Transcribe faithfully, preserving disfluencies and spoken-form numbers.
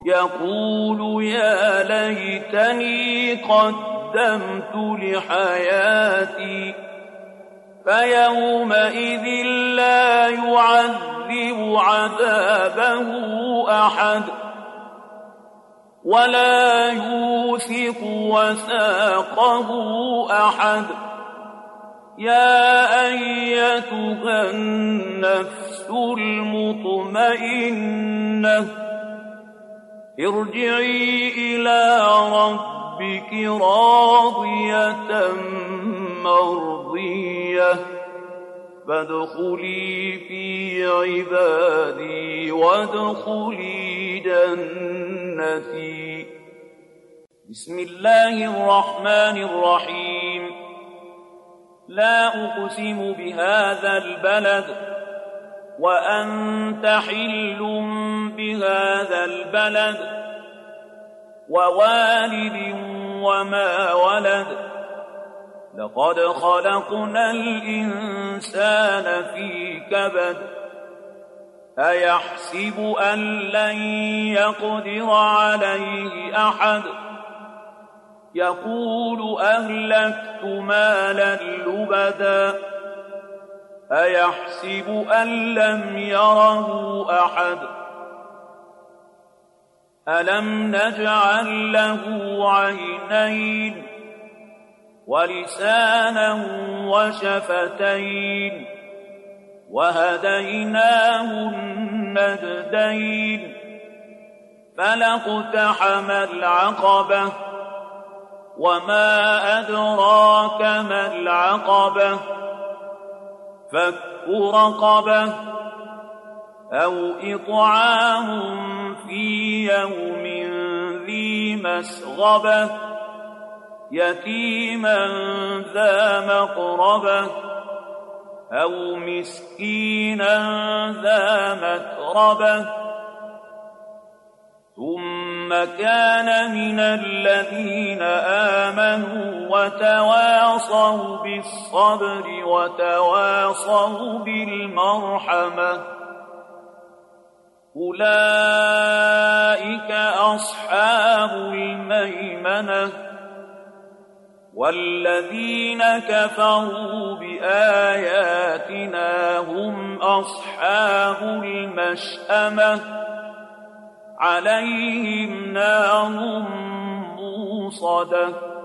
يقول يا ليتني قدمت لحياتي فيومئذ لا يعذب عذابه أحد ولا يوثق وثاقه أحد. يا أيتها النفس المطمئنة ارجعي إلى ربك راضية مرضية فادخلي في عبادي وادخلي جنتي. بسم الله الرحمن الرحيم. لا أقسم بهذا البلد وأنت حل بهذا البلد ووالد وما ولد لقد خلقنا الإنسان في كبد أيحسب أن لن يقدر عليه أحد يقول أهلكت مالا لبدا أيحسب أن لم يره أحد ألم نجعل له عينين ولسانا وشفتين وهديناه النجدين فلاقتحم العقبة وما أدراك ما العقبة فك رقبة أو إطعام في يوم ذي مسغبة يتيما ذا مقربة أو مسكينا ذا متربة ثم كان من الذين آمنوا وتواصوا بالصبر وتواصوا بالمرحمة أولئك أصحاب الميمنة والذين كفروا بآياتنا هم أصحاب المشأمة عليهم نار موصدة